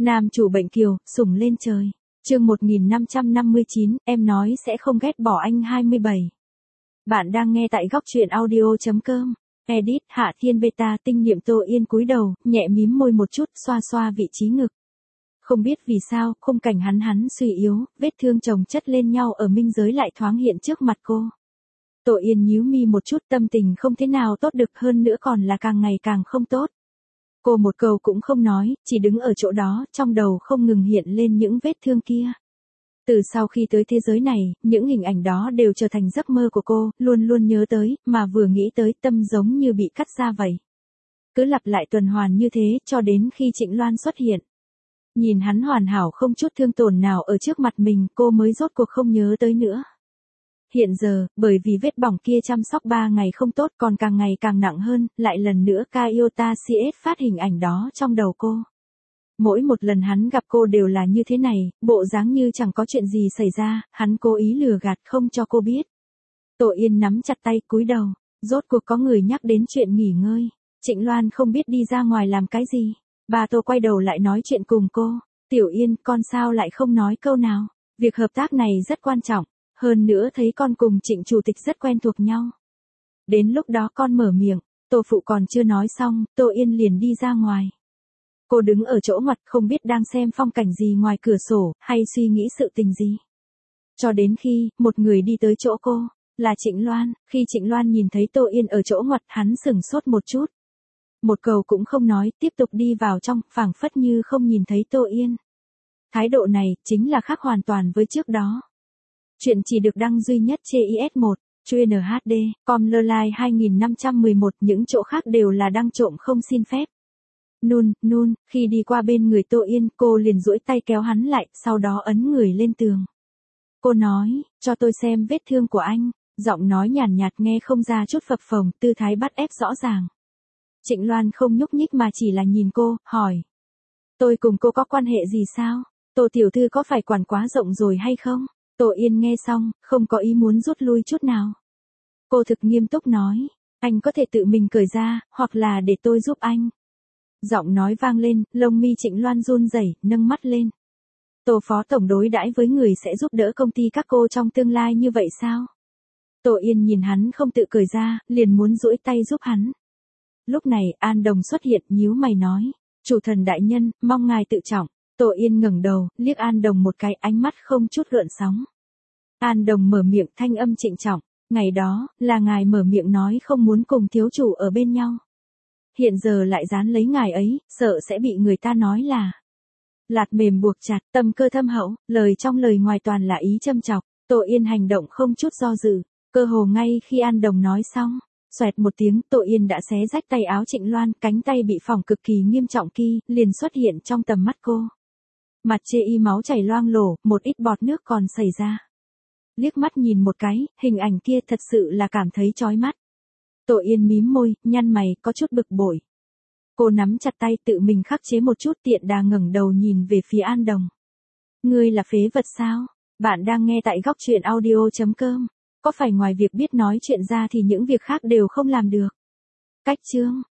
Nam chủ bệnh kiều, sủng lên trời. Chương 1559, em nói sẽ không ghét bỏ anh 27. Bạn đang nghe tại góc truyện audio.com. Edit Hạ Thiên Beta. Tinh niệm Tô Yên cúi đầu, nhẹ mím môi một chút, xoa xoa vị trí ngực. Không biết vì sao, khung cảnh hắn suy yếu, vết thương chồng chất lên nhau ở minh giới lại thoáng hiện trước mặt cô. Tô Yên nhíu mi một chút, tâm tình không thế nào tốt được, hơn nữa còn là càng ngày càng không tốt. Cô một câu cũng không nói, chỉ đứng ở chỗ đó, trong đầu không ngừng hiện lên những vết thương kia. Từ sau khi tới thế giới này, những hình ảnh đó đều trở thành giấc mơ của cô, luôn luôn nhớ tới, mà vừa nghĩ tới tâm giống như bị cắt ra vậy. Cứ lặp lại tuần hoàn như thế, cho đến khi Trịnh Loan xuất hiện. Nhìn hắn hoàn hảo không chút thương tổn nào ở trước mặt mình, cô mới rốt cuộc không nhớ tới nữa. Hiện giờ, bởi vì vết bỏng kia chăm sóc 3 ngày không tốt còn càng ngày càng nặng hơn, lại lần nữa Kaiota CS phát hình ảnh đó trong đầu cô. Mỗi một lần hắn gặp cô đều là như thế này, bộ dáng như chẳng có chuyện gì xảy ra, hắn cố ý lừa gạt không cho cô biết. Tô Yên nắm chặt tay cúi đầu, rốt cuộc có người nhắc đến chuyện nghỉ ngơi. Trịnh Loan không biết đi ra ngoài làm cái gì. Bà Tô quay đầu lại nói chuyện cùng cô. Tiểu Yên, con sao lại không nói câu nào? Việc hợp tác này rất quan trọng. Hơn nữa thấy con cùng Trịnh chủ tịch rất quen thuộc nhau. Đến lúc đó con mở miệng, Tô phụ còn chưa nói xong, Tô Yên liền đi ra ngoài. Cô đứng ở chỗ ngoặt không biết đang xem phong cảnh gì ngoài cửa sổ, hay suy nghĩ sự tình gì. Cho đến khi, một người đi tới chỗ cô, là Trịnh Loan. Khi Trịnh Loan nhìn thấy Tô Yên ở chỗ ngoặt, hắn sửng sốt một chút. Một câu cũng không nói, tiếp tục đi vào trong, phảng phất như không nhìn thấy Tô Yên. Thái độ này, chính là khác hoàn toàn với trước đó. Chuyện chỉ được đăng duy nhất trên IS1, Chuyên HD, Comlerline 2511, những chỗ khác đều là đăng trộm không xin phép. Nun, khi đi qua bên người Tô Yên, cô liền duỗi tay kéo hắn lại, sau đó ấn người lên tường. Cô nói, cho tôi xem vết thương của anh, giọng nói nhàn nhạt nghe không ra chút phập phồng, tư thái bắt ép rõ ràng. Trịnh Loan không nhúc nhích mà chỉ là nhìn cô, hỏi. Tôi cùng cô có quan hệ gì sao? Tô tiểu thư có phải quản quá rộng rồi hay không? Tô Yên nghe xong, không có ý muốn rút lui chút nào. Cô thực nghiêm túc nói, anh có thể tự mình cởi ra, hoặc là để tôi giúp anh. Giọng nói vang lên, lông mi Trịnh Loan run rẩy, nâng mắt lên. Tô phó tổng đối đãi với người sẽ giúp đỡ công ty các cô trong tương lai như vậy sao? Tô Yên nhìn hắn không tự cởi ra, liền muốn duỗi tay giúp hắn. Lúc này, An Đồng xuất hiện, nhíu mày nói, chủ thần đại nhân, mong ngài tự trọng. Tô Yên ngẩng đầu, liếc An Đồng một cái, ánh mắt không chút gợn sóng. An Đồng mở miệng, thanh âm trịnh trọng, ngày đó, là ngài mở miệng nói không muốn cùng thiếu chủ ở bên nhau. Hiện giờ lại dán lấy ngài ấy, sợ sẽ bị người ta nói là lạt mềm buộc chặt, tâm cơ thâm hậu, lời trong lời ngoài toàn là ý châm chọc. Tô Yên hành động không chút do dự, cơ hồ ngay khi An Đồng nói xong, xoẹt một tiếng, Tô Yên đã xé rách tay áo Trịnh Loan, cánh tay bị phỏng cực kỳ nghiêm trọng kia, liền xuất hiện trong tầm mắt cô. Mặt chê y máu chảy loang lổ, một ít bọt nước còn xảy ra. Liếc mắt nhìn một cái, hình ảnh kia thật sự là cảm thấy chói mắt. Tô Yên mím môi, nhăn mày, có chút bực bội. Cô nắm chặt tay tự mình khắc chế một chút, tiện đà ngẩng đầu nhìn về phía An Đồng. Ngươi là phế vật sao? Bạn đang nghe tại góc truyện audio.com. Có phải ngoài việc biết nói chuyện ra thì những việc khác đều không làm được? Cách chương.